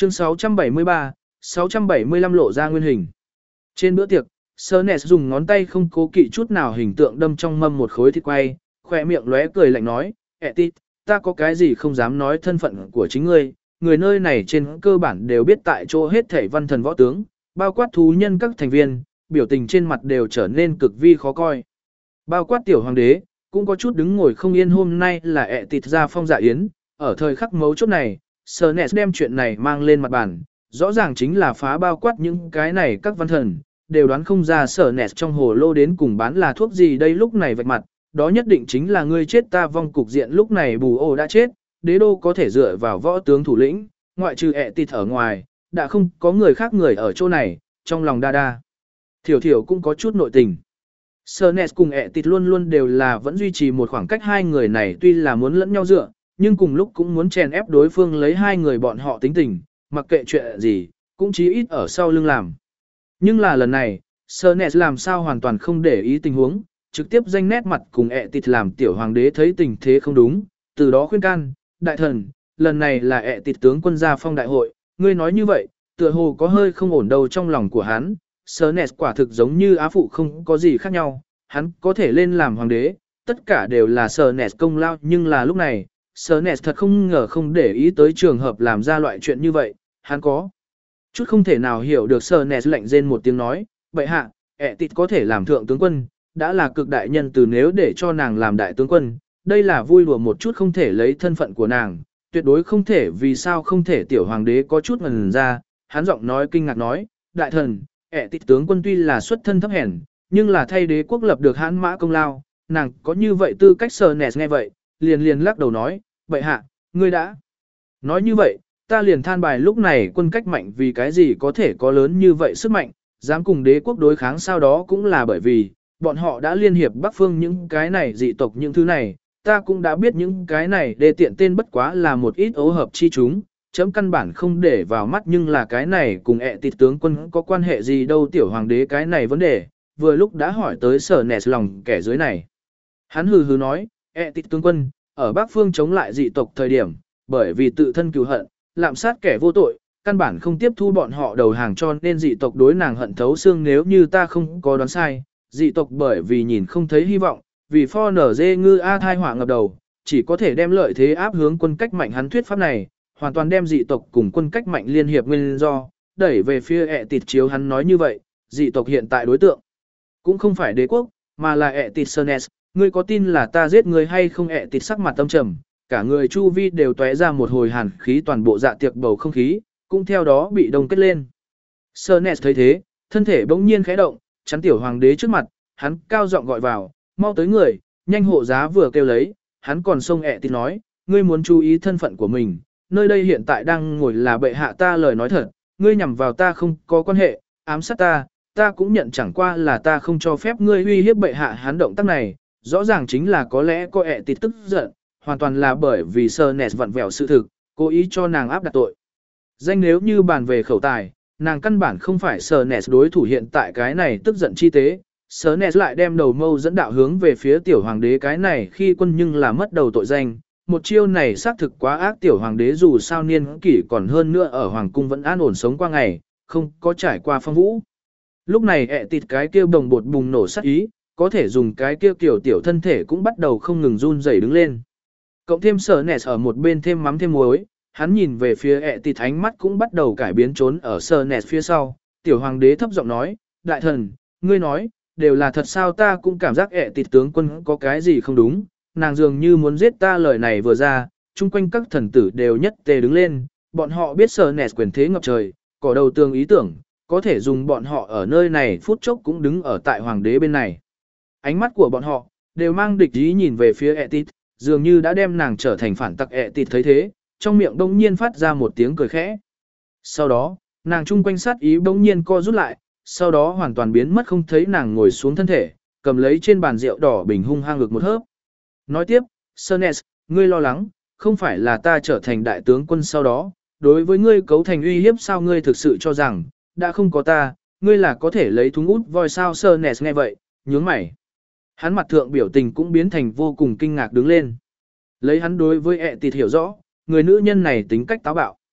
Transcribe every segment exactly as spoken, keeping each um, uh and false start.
Chương sáu trăm bảy mươi ba, sáu trăm bảy mươi lăm lộ ra nguyên hình. Trên bữa tiệc, Sernes dùng ngón tay không cố kỵ chút nào hình tượng đâm trong mâm một khối thịt quay, khỏe miệng lóe cười lạnh nói, Etit, ta có cái gì không dám nói thân phận của chính ngươi, người nơi này trên cơ bản đều biết tại chỗ hết thảy văn thần võ tướng, bao quát thú nhân các thành viên, biểu tình trên mặt đều trở nên cực vi khó coi. Bao quát tiểu hoàng đế, cũng có chút đứng ngồi không yên hôm nay là Etit ra phong dạ yến, ở thời khắc mấu chốt này, Sernes đem chuyện này mang lên mặt bàn, rõ ràng chính là phá bao quát những cái này các văn thần, đều đoán không ra Sernes trong hồ lô đến cùng bán là thuốc gì đây lúc này vạch mặt, đó nhất định chính là ngươi chết ta vong cục diện lúc này bù ô đã chết, đế đô có thể dựa vào võ tướng thủ lĩnh, ngoại trừ Etit ở ngoài, đã không có người khác người ở chỗ này, trong lòng đa đa. Thiểu thiểu cũng có chút nội tình. Sernes cùng Etit luôn luôn đều là vẫn duy trì một khoảng cách hai người này tuy là muốn lẫn nhau dựa, nhưng cùng lúc cũng muốn chèn ép đối phương lấy hai người bọn họ tính tình, mặc kệ chuyện gì, cũng chí ít ở sau lưng làm. Nhưng là lần này, Sernes làm sao hoàn toàn không để ý tình huống, trực tiếp danh nét mặt cùng Etit làm tiểu hoàng đế thấy tình thế không đúng, từ đó khuyên can, đại thần, lần này là Etit tướng quân gia phong đại hội, ngươi nói như vậy, tựa hồ có hơi không ổn đâu trong lòng của hắn, Sernes quả thực giống như á phụ không có gì khác nhau, hắn có thể lên làm hoàng đế, tất cả đều là Sernes công lao nhưng là lúc này, Sernes thật không ngờ không để ý tới trường hợp làm ra loại chuyện như vậy, hắn có chút không thể nào hiểu được. Sernes lạnh rên một tiếng nói, bệ hạ, Etit có thể làm thượng tướng quân, đã là cực đại nhân từ nếu để cho nàng làm đại tướng quân, đây là vui đùa một chút không thể lấy thân phận của nàng, tuyệt đối không thể vì sao không thể tiểu hoàng đế có chút ngần ra, hắn giọng nói kinh ngạc nói, đại thần, Etit tướng quân tuy là xuất thân thấp hèn, nhưng là thay đế quốc lập được hãn mã công lao, nàng có như vậy tư cách. Sernes nghe vậy, liền liền lắc đầu nói, bệ hạ, ngươi đã nói như vậy, ta liền than bài lúc này quân cách mạnh vì cái gì có thể có lớn như vậy sức mạnh, dám cùng đế quốc đối kháng sau đó cũng là bởi vì, bọn họ đã liên hiệp Bắc Phương những cái này dị tộc những thứ này, ta cũng đã biết những cái này đề tiện tên bất quá là một ít ấu hợp chi chúng, chấm căn bản không để vào mắt nhưng là cái này cùng Etit tướng quân có quan hệ gì đâu tiểu hoàng đế cái này vấn đề, vừa lúc đã hỏi tới Sernes lòng kẻ dưới này. Hắn hừ hừ nói, Etit tướng quân, ở Bắc Phương chống lại dị tộc thời điểm, bởi vì tự thân cừu hận, lạm sát kẻ vô tội, căn bản không tiếp thu bọn họ đầu hàng cho nên dị tộc đối nàng hận thấu xương nếu như ta không có đoán sai, dị tộc bởi vì nhìn không thấy hy vọng, vì pho nở dê ngư A thai hỏa ngập đầu, chỉ có thể đem lợi thế áp hướng quân cách mạnh hắn thuyết pháp này, hoàn toàn đem dị tộc cùng quân cách mạnh liên hiệp nguyên do, đẩy về phía Etit chiếu hắn nói như vậy, dị tộc hiện tại đối tượng cũng không phải đế quốc, mà là Etit Sernes, ngươi có tin là ta giết ngươi hay không? Etit sắc mặt tâm trầm, cả người chu vi đều tóe ra một hồi hàn khí toàn bộ dạ tiệc bầu không khí, cũng theo đó bị đông kết lên. Sernes thấy thế, thân thể bỗng nhiên khẽ động, chắn tiểu hoàng đế trước mặt, hắn cao giọng gọi vào, mau tới người, nhanh hộ giá vừa kêu lấy, hắn còn xông Etit nói, ngươi muốn chú ý thân phận của mình, nơi đây hiện tại đang ngồi là bệ hạ ta lời nói thật, ngươi nhằm vào ta không có quan hệ, ám sát ta, ta cũng nhận chẳng qua là ta không cho phép ngươi uy hiếp bệ hạ. Hắn động tác này, rõ ràng chính là có lẽ có Etit tức giận, hoàn toàn là bởi vì Sernes vặn vẹo sự thực, cố ý cho nàng áp đặt tội. Danh nếu như bàn về khẩu tài, nàng căn bản không phải Sernes đối thủ hiện tại cái này tức giận chi tế. Sernes lại đem đầu mâu dẫn đạo hướng về phía tiểu hoàng đế cái này khi quân nhưng là mất đầu tội danh. Một chiêu này xác thực quá ác tiểu hoàng đế dù sao niên kỷ còn hơn nữa ở hoàng cung vẫn an ổn sống qua ngày, không có trải qua phong vũ. Lúc này Etit cái kia bồng bột bùng nổ sát ý, có thể dùng cái kia kiểu tiểu thân thể cũng bắt đầu không ngừng run rẩy đứng lên. Cộng thêm Sernes ở một bên thêm mắm thêm muối, hắn nhìn về phía Etit ánh mắt cũng bắt đầu cải biến trốn ở Sernes phía sau. Tiểu hoàng đế thấp giọng nói, đại thần, ngươi nói, đều là thật sao? Ta cũng cảm giác Etit tướng quân có cái gì không đúng, nàng dường như muốn giết ta. Lời này vừa ra, chung quanh các thần tử đều nhất tề đứng lên, bọn họ biết Sernes quyền thế ngập trời, cỏ đầu tường ý tưởng, có thể dùng bọn họ ở nơi này phút chốc cũng đứng ở tại hoàng đế bên này. Ánh mắt của bọn họ đều mang địch ý nhìn về phía Etit, dường như đã đem nàng trở thành phản tặc. Etit thấy thế, trong miệng bỗng nhiên phát ra một tiếng cười khẽ. Sau đó, nàng chung quanh sát ý bỗng nhiên co rút lại, sau đó hoàn toàn biến mất không thấy. Nàng ngồi xuống thân thể, cầm lấy trên bàn rượu đỏ bình hung hăng ngực một hớp. Nói tiếp, Sernes, ngươi lo lắng, không phải là ta trở thành đại tướng quân sau đó, đối với ngươi cấu thành uy hiếp sao? Ngươi thực sự cho rằng, đã không có ta, ngươi là có thể lấy thúng út voi sao? Sernes nghe vậy, nhướng mày. Hắn mặt thượng biểu tình cũng biến thành vô cùng kinh ngạc đứng lên. Lấy hắn đối với Etit hiểu rõ, người nữ nhân này tính cách táo bạo.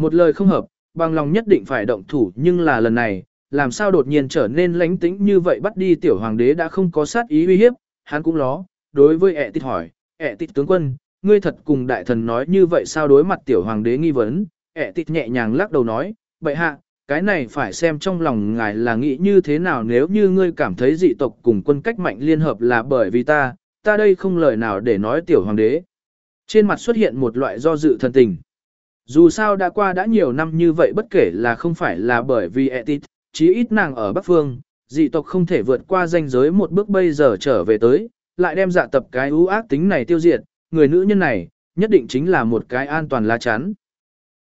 Một lời không hợp, bằng lòng nhất định phải động thủ, nhưng là lần này, làm sao đột nhiên trở nên lánh tĩnh như vậy, bắt đi tiểu hoàng đế đã không có sát ý uy hiếp, hắn cũng ló, đối với ẹ tịt hỏi, ẹ tịt tướng quân, ngươi thật cùng đại thần nói như vậy sao? Đối mặt tiểu hoàng đế nghi vấn, ẹ tịt nhẹ nhàng lắc đầu nói, bệ hạ, cái này phải xem trong lòng ngài là nghĩ như thế nào, nếu như ngươi cảm thấy dị tộc cùng quân cách mạnh liên hợp là bởi vì ta, ta đây không lời nào để nói. Tiểu hoàng đế trên mặt xuất hiện một loại do dự thần tình. Dù sao đã qua đã nhiều năm như vậy, bất kể là không phải là bởi vì Etit, chí ít nàng ở Bắc Phương, dị tộc không thể vượt qua ranh giới một bước, bây giờ trở về tới, lại đem dạ tập cái ưu ác tính này tiêu diệt, người nữ nhân này, nhất định chính là một cái an toàn lá chắn.